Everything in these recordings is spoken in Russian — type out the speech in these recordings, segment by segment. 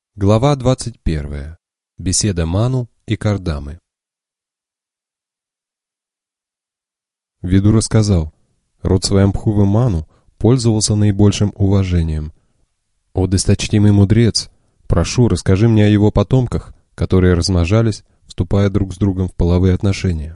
Глава 21. Беседа Ману и Кардамы. Виду рассказал, род Сваямбхувы Ману пользовался наибольшим уважением. «О досточтимый мудрец, прошу, расскажи мне о его потомках, которые размножались, вступая друг с другом в половые отношения».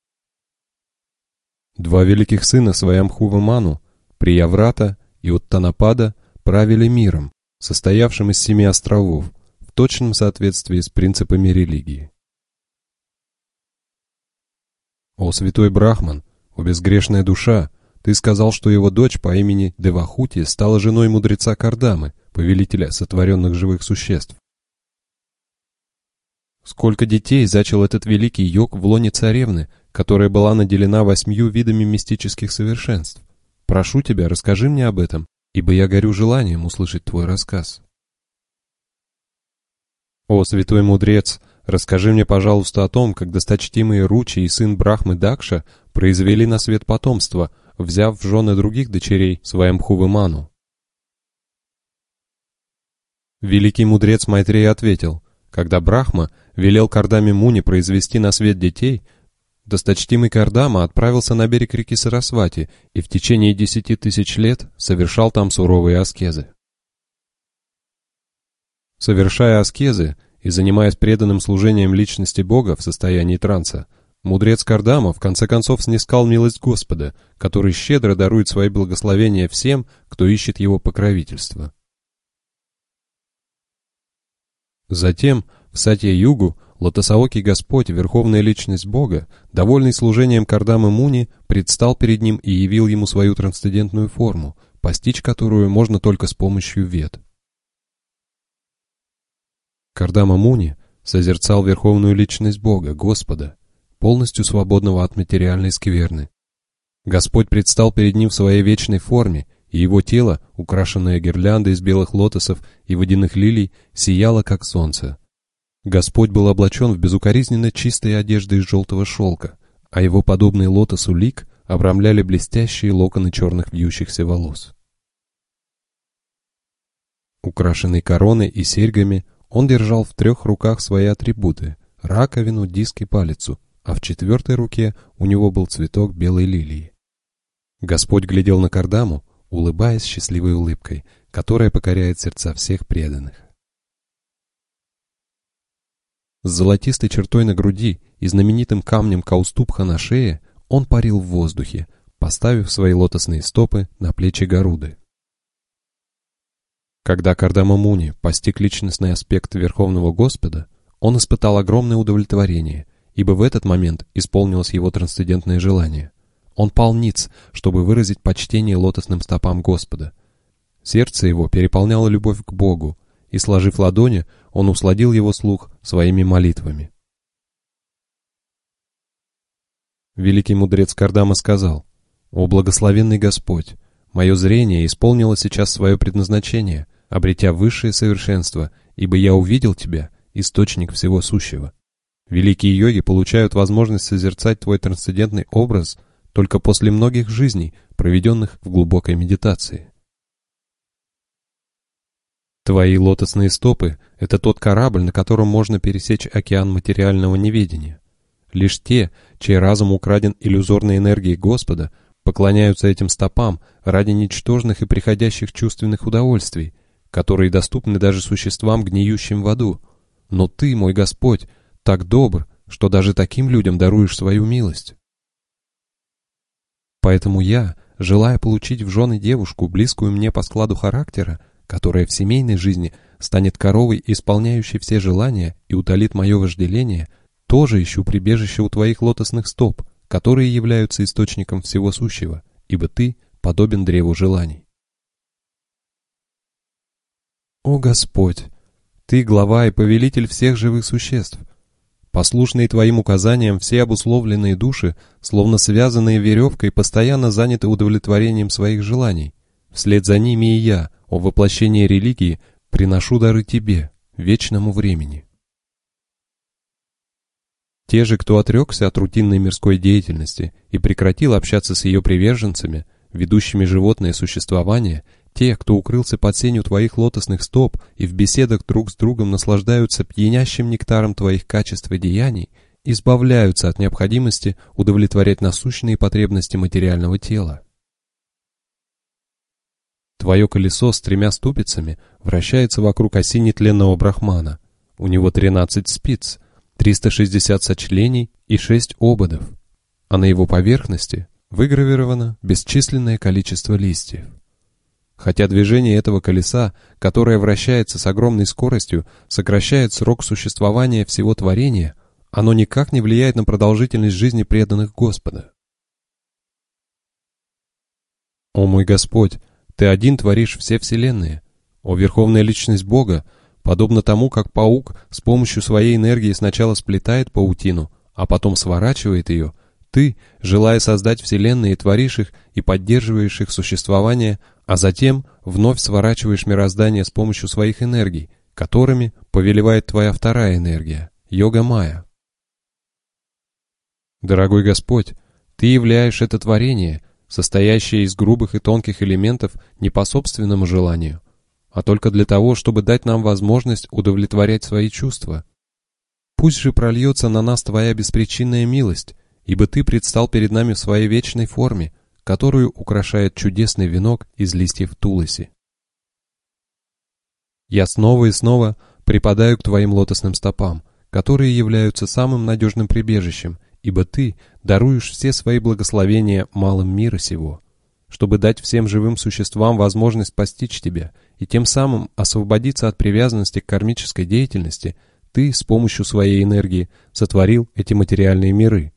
Два великих сына Сваямбхувы Ману, Прияврата и Уттанапада, правили миром, состоявшим из 7 островов, в точном соответствии с принципами религии. «О святой Брахман, о безгрешная душа, ты сказал, что его дочь по имени Девахути стала женой мудреца Кардамы, повелителя сотворенных живых существ. Сколько детей зачал этот великий йог в лоне царевны, которая была наделена 8 видами мистических совершенств? Прошу тебя, расскажи мне об этом, ибо я горю желанием услышать твой рассказ». «О, святой мудрец, расскажи мне, пожалуйста, о том, как досточтимые Ручи и сын Брахмы Дакша произвели на свет потомство, взяв в жены других дочерей Сваямбхувы Ману». Великий мудрец Майтрея ответил, когда Брахма велел Кардаме Муни произвести на свет детей, досточтимый Кардама отправился на берег реки Сарасвати и в течение 10 тысяч лет совершал там суровые аскезы. Совершая аскезы и занимаясь преданным служением личности Бога в состоянии транса, мудрец Кардама в конце концов снискал милость Господа, который щедро дарует свои благословения всем, кто ищет его покровительства. Затем, в Сатья-югу, Лотосоокий Господь, верховная личность Бога, довольный служением Кардамы Муни, предстал перед ним и явил ему свою трансцендентную форму, постичь которую можно только с помощью вед. Кардама Муни созерцал верховную личность Бога, Господа, полностью свободного от материальной скверны. Господь предстал перед ним в своей вечной форме, и его тело, украшенное гирляндой из белых лотосов и водяных лилий, сияло, как солнце. Господь был облачен в безукоризненно чистые одежды из желтого шелка, а его подобный лотосу лик обрамляли блестящие локоны черных вьющихся волос. Украшенный короной и серьгами, он держал в 3 руках свои атрибуты — раковину, диск и палицу, а в 4 руке у него был цветок белой лилии. Господь глядел на Кардаму, улыбаясь счастливой улыбкой, которая покоряет сердца всех преданных. С золотистой чертой на груди и знаменитым камнем Каустубха на шее он парил в воздухе, поставив свои лотосные стопы на плечи Гаруды. Когда Кардама Муни постиг личностный аспект Верховного Господа, он испытал огромное удовлетворение, ибо в этот момент исполнилось его трансцендентное желание. Он пал ниц, чтобы выразить почтение лотосным стопам Господа. Сердце его переполняло любовь к Богу, и, сложив ладони, он усладил его слух своими молитвами. Великий мудрец Кардама сказал: «О благословенный Господь! Мое зрение исполнило сейчас свое предназначение, обретя высшее совершенство, ибо я увидел Тебя, источник всего сущего. Великие йоги получают возможность созерцать Твой трансцендентный образ только после многих жизней, проведенных в глубокой медитации. Твои лотосные стопы — это тот корабль, на котором можно пересечь океан материального неведения. Лишь те, чей разум украден иллюзорной энергией Господа, поклоняются этим стопам ради ничтожных и приходящих чувственных удовольствий, которые доступны даже существам, гниющим в аду. Но Ты, мой Господь, так добр, что даже таким людям даруешь свою милость. Поэтому я, желая получить в жены девушку, близкую мне по складу характера, которая в семейной жизни станет коровой, исполняющей все желания и утолит мое вожделение, тоже ищу прибежище у Твоих лотосных стоп, которые являются источником всего сущего, ибо Ты подобен древу желаний. О Господь! Ты глава и повелитель всех живых существ. Послушные Твоим указаниям все обусловленные души, словно связанные веревкой, постоянно заняты удовлетворением своих желаний. Вслед за ними и я, о воплощении религии, приношу дары Тебе, вечному времени. Те же, кто отрекся от рутинной мирской деятельности и прекратил общаться с ее приверженцами, ведущими животное существование, Те, кто укрылся под сенью твоих лотосных стоп и в беседах друг с другом наслаждаются пьянящим нектаром твоих качеств и деяний, избавляются от необходимости удовлетворять насущные потребности материального тела. Твое колесо с 3 ступицами вращается вокруг оси нетленного брахмана. У него 13 спиц, 360 сочлений и 6 ободов, а на его поверхности выгравировано бесчисленное количество листьев. Хотя движение этого колеса, которое вращается с огромной скоростью, сокращает срок существования всего творения, оно никак не влияет на продолжительность жизни преданных Господа. О мой Господь, Ты один творишь все вселенные. О Верховная Личность Бога, подобно тому, как паук с помощью своей энергии сначала сплетает паутину, а потом сворачивает ее, Ты, желая создать вселенные, творишь их и поддерживаешь их существование, а затем вновь сворачиваешь мироздание с помощью своих энергий, которыми повелевает твоя вторая энергия – йога-майя. Дорогой Господь, Ты являешь это творение, состоящее из грубых и тонких элементов, не по собственному желанию, а только для того, чтобы дать нам возможность удовлетворять свои чувства. Пусть же прольется на нас Твоя беспричинная милость, ибо Ты предстал перед нами в своей вечной форме, которую украшает чудесный венок из листьев туласи. Я снова и снова припадаю к Твоим лотосным стопам, которые являются самым надежным прибежищем, ибо Ты даруешь все свои благословения малым мира сего, чтобы дать всем живым существам возможность постичь Тебя и тем самым освободиться от привязанности к кармической деятельности. Ты с помощью своей энергии сотворил эти материальные миры.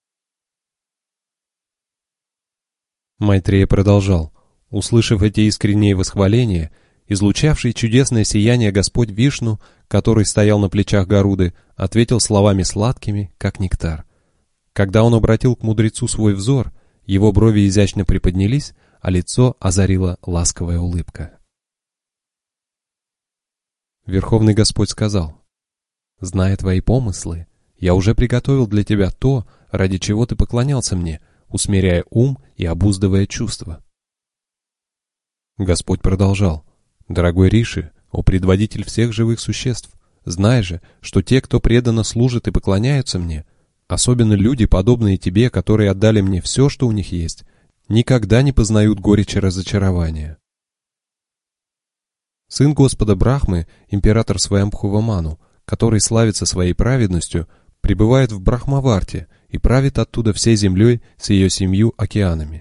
Майтрея продолжал. Услышав эти искренние восхваления, излучавший чудесное сияние Господь Вишну, который стоял на плечах Гаруды, ответил словами сладкими, как нектар. Когда он обратил к мудрецу свой взор, его брови изящно приподнялись, а лицо озарила ласковая улыбка. Верховный Господь сказал: «Зная твои помыслы, я уже приготовил для тебя то, ради чего ты поклонялся мне, усмиряя ум и обуздывая чувства». Господь продолжал: «Дорогой Риши, о предводитель всех живых существ, знай же, что те, кто преданно служит и поклоняются мне, особенно люди, подобные тебе, которые отдали мне все, что у них есть, никогда не познают горечи разочарования». Сын Господа Брахмы, император Сваямбхува-Ману, который славится своей праведностью, пребывает в Брахмаварте и правит оттуда всей землей с ее 7 океанами.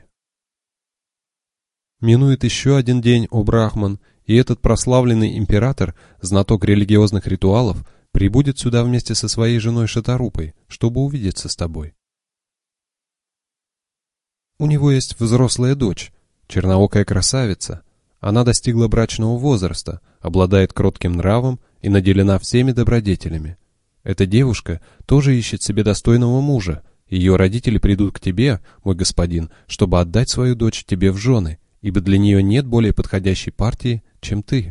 Минует еще один день, о Брахман, и этот прославленный император, знаток религиозных ритуалов, прибудет сюда вместе со своей женой Шатарупой, чтобы увидеться с тобой. У него есть взрослая дочь, черноокая красавица. Она достигла брачного возраста, обладает кротким нравом и наделена всеми добродетелями. Эта девушка тоже ищет себе достойного мужа. Ее родители придут к тебе, мой господин, чтобы отдать свою дочь тебе в жены, ибо для нее нет более подходящей партии, чем ты.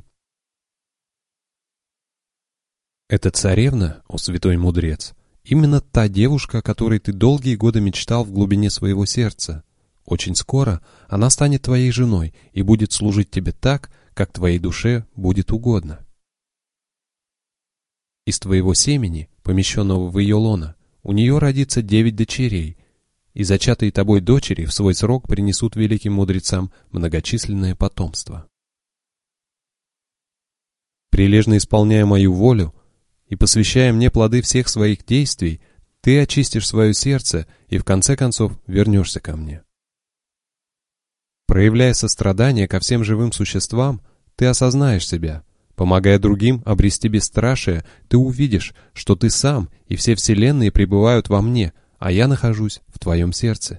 Эта царевна, о святой мудрец, именно та девушка, о которой ты долгие годы мечтал в глубине своего сердца. Очень скоро она станет твоей женой и будет служить тебе так, как твоей душе будет угодно. Из твоего семени, помещенного в ее лоно, у нее родится 9 дочерей, и зачатые тобой дочери в свой срок принесут великим мудрецам многочисленное потомство. Прилежно исполняя мою волю и посвящая мне плоды всех своих действий, ты очистишь свое сердце и в конце концов вернешься ко мне. Проявляя сострадание ко всем живым существам, ты осознаешь себя. Помогая другим обрести бесстрашие, ты увидишь, что ты сам и все вселенные пребывают во мне, а я нахожусь в твоем сердце.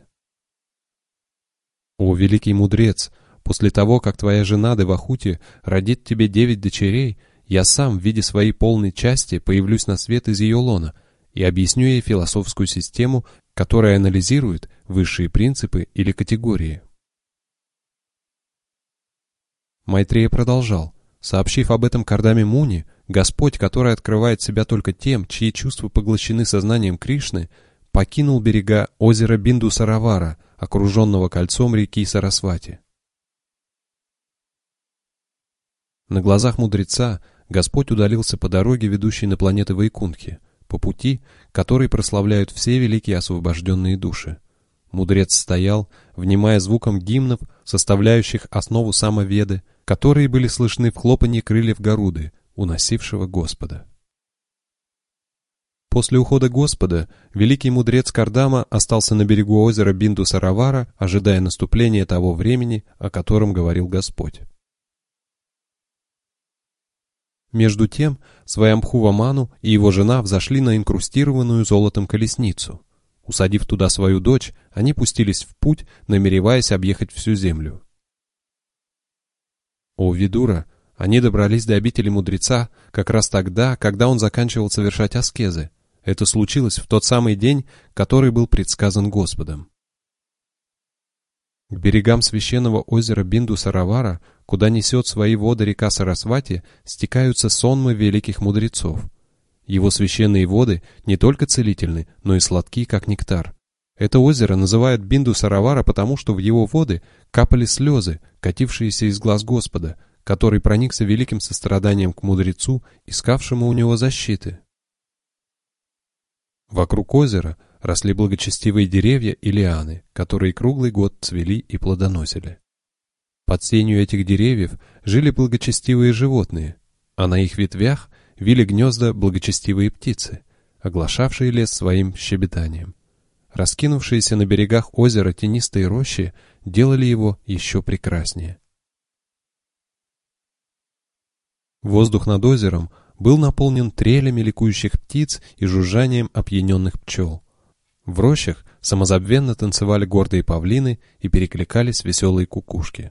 О, великий мудрец, после того, как твоя жена Девахути родит тебе 9 дочерей, я сам в виде своей полной части появлюсь на свет из ее лона и объясню ей философскую систему, которая анализирует высшие принципы или категории. Майтрея продолжал. Сообщив об этом Кардаме Муни, Господь, который открывает себя только тем, чьи чувства поглощены сознанием Кришны, покинул берега озера Бинду-Саравара, окруженного кольцом реки Сарасвати. На глазах мудреца Господь удалился по дороге, ведущей на планеты Вайкунтхи, по пути, который прославляют все великие освобожденные души. Мудрец стоял, внимая звукам гимнов, составляющих основу самоведы, которые были слышны в хлопанье крыльев Гаруды, уносившего Господа. После ухода Господа великий мудрец Кардама остался на берегу озера Бинду-Саравара, ожидая наступления того времени, о котором говорил Господь. Между тем, Сваямбхува Ману и его жена взошли на инкрустированную золотом колесницу. Усадив туда свою дочь, они пустились в путь, намереваясь объехать всю землю. О Видура, они добрались до обители мудреца как раз тогда, когда он заканчивал совершать аскезы. Это случилось в тот самый день, который был предсказан Господом. К берегам священного озера Бинду-Саравара, куда несет свои воды река Сарасвати, стекаются сонмы великих мудрецов. Его священные воды не только целительны, но и сладки, как нектар. Это озеро называют Бинду-Саравара, потому что в его воды капали слезы, катившиеся из глаз Господа, который проникся великим состраданием к мудрецу, искавшему у него защиты. Вокруг озера росли благочестивые деревья и лианы, которые круглый год цвели и плодоносили. Под сенью этих деревьев жили благочестивые животные, а на их ветвях вили гнезда благочестивые птицы, оглашавшие лес своим щебетанием. Раскинувшиеся на берегах озера тенистые рощи делали его еще прекраснее. Воздух над озером был наполнен трелями ликующих птиц и жужжанием опьяненных пчел. В рощах самозабвенно танцевали гордые павлины и перекликались веселые кукушки.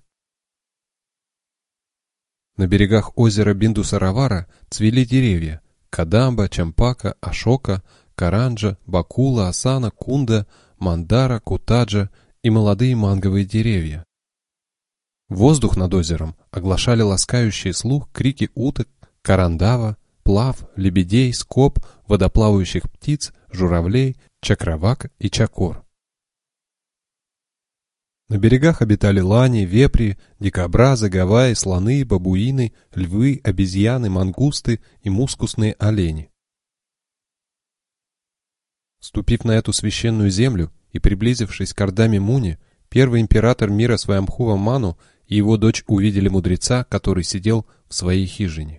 На берегах озера Бинду-Саравара цвели деревья — кадамба, чампака, ашока, каранджа, бакула, асана, кунда, мандара, кутаджа и молодые манговые деревья. Воздух над озером оглашали ласкающие слух крики уток, карандава, плав, лебедей, скоб, водоплавающих птиц, журавлей, чакравак и чакор. На берегах обитали лани, вепри, дикобразы, гавайи, слоны, бабуины, львы, обезьяны, мангусты и мускусные олени. Ступив на эту священную землю и приблизившись к Ардаме Муни, первый император мира Сваямбхува Ману и его дочь увидели мудреца, который сидел в своей хижине.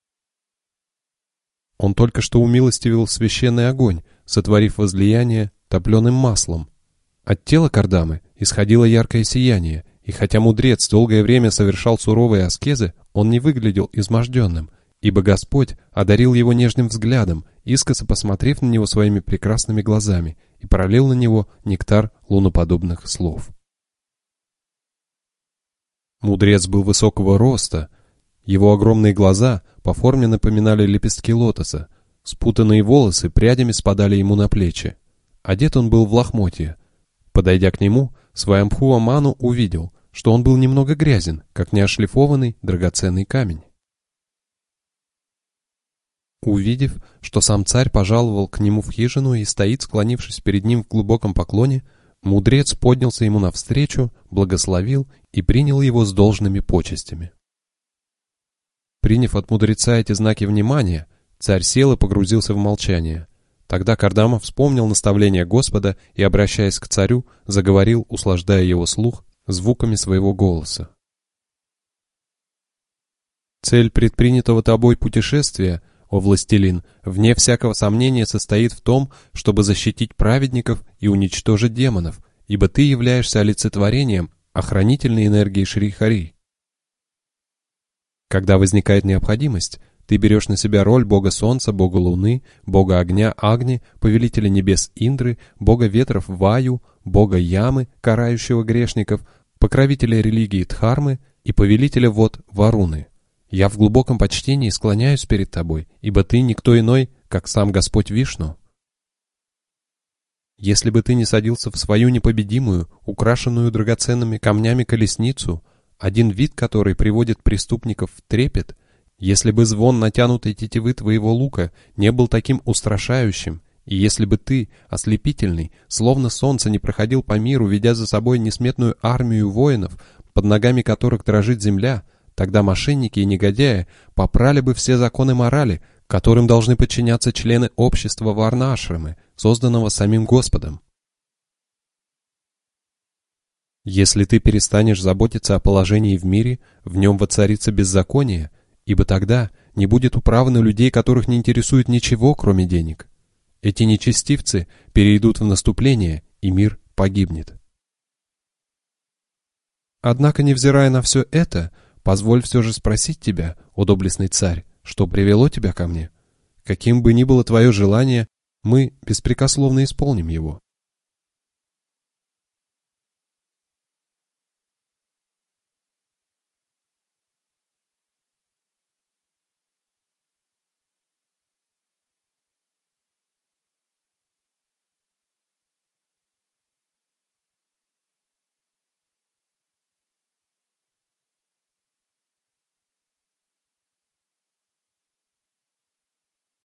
Он только что умилостивил священный огонь, сотворив возлияние топленым маслом. От тела Кардамы исходило яркое сияние, и хотя мудрец долгое время совершал суровые аскезы, он не выглядел изможденным, ибо Господь одарил его нежным взглядом, искоса посмотрев на него своими прекрасными глазами, и пролил на него нектар луноподобных слов. Мудрец был высокого роста. Его огромные глаза по форме напоминали лепестки лотоса, спутанные волосы прядями спадали ему на плечи. Одет он был в лохмотья. Подойдя к нему, Сваямбхува Ману увидел, что он был немного грязен, как неотшлифованный драгоценный камень. Увидев, что сам царь пожаловал к нему в хижину и стоит, склонившись перед ним в глубоком поклоне, мудрец поднялся ему навстречу, благословил и принял его с должными почестями. Приняв от мудреца эти знаки внимания, царь сел и погрузился в молчание. Тогда Кардама вспомнил наставление Господа и, обращаясь к царю, заговорил, услаждая его слух звуками своего голоса. «Цель предпринятого тобой путешествия, о властелин, вне всякого сомнения состоит в том, чтобы защитить праведников и уничтожить демонов, ибо ты являешься олицетворением охранительной энергии Шри-Хари. Когда возникает необходимость, ты берешь на себя роль бога солнца, бога луны, бога огня Агни, повелителя небес Индры, бога ветров Ваю, бога Ямы, карающего грешников, покровителя религии Дхармы и повелителя вод Варуны. Я в глубоком почтении склоняюсь перед тобой, ибо ты никто иной, как сам Господь Вишну. Если бы ты не садился в свою непобедимую, украшенную драгоценными камнями колесницу, один вид которой приводит преступников в трепет, если бы звон натянутой тетивы твоего лука не был таким устрашающим, и если бы ты, ослепительный, словно солнце, не проходил по миру, ведя за собой несметную армию воинов, под ногами которых дрожит земля, Тогда мошенники и негодяи попрали бы все законы морали, которым должны подчиняться члены общества Варна-ашрамы, созданного самим Господом. Если ты перестанешь заботиться о положении в мире, в нем воцарится беззаконие, ибо тогда не будет управы на людей, которых не интересует ничего, кроме денег. Эти нечестивцы перейдут в наступление, и мир погибнет. Однако, невзирая на все это, позволь все же спросить тебя, о доблестный царь, что привело тебя ко мне? Каким бы ни было твое желание, мы беспрекословно исполним его.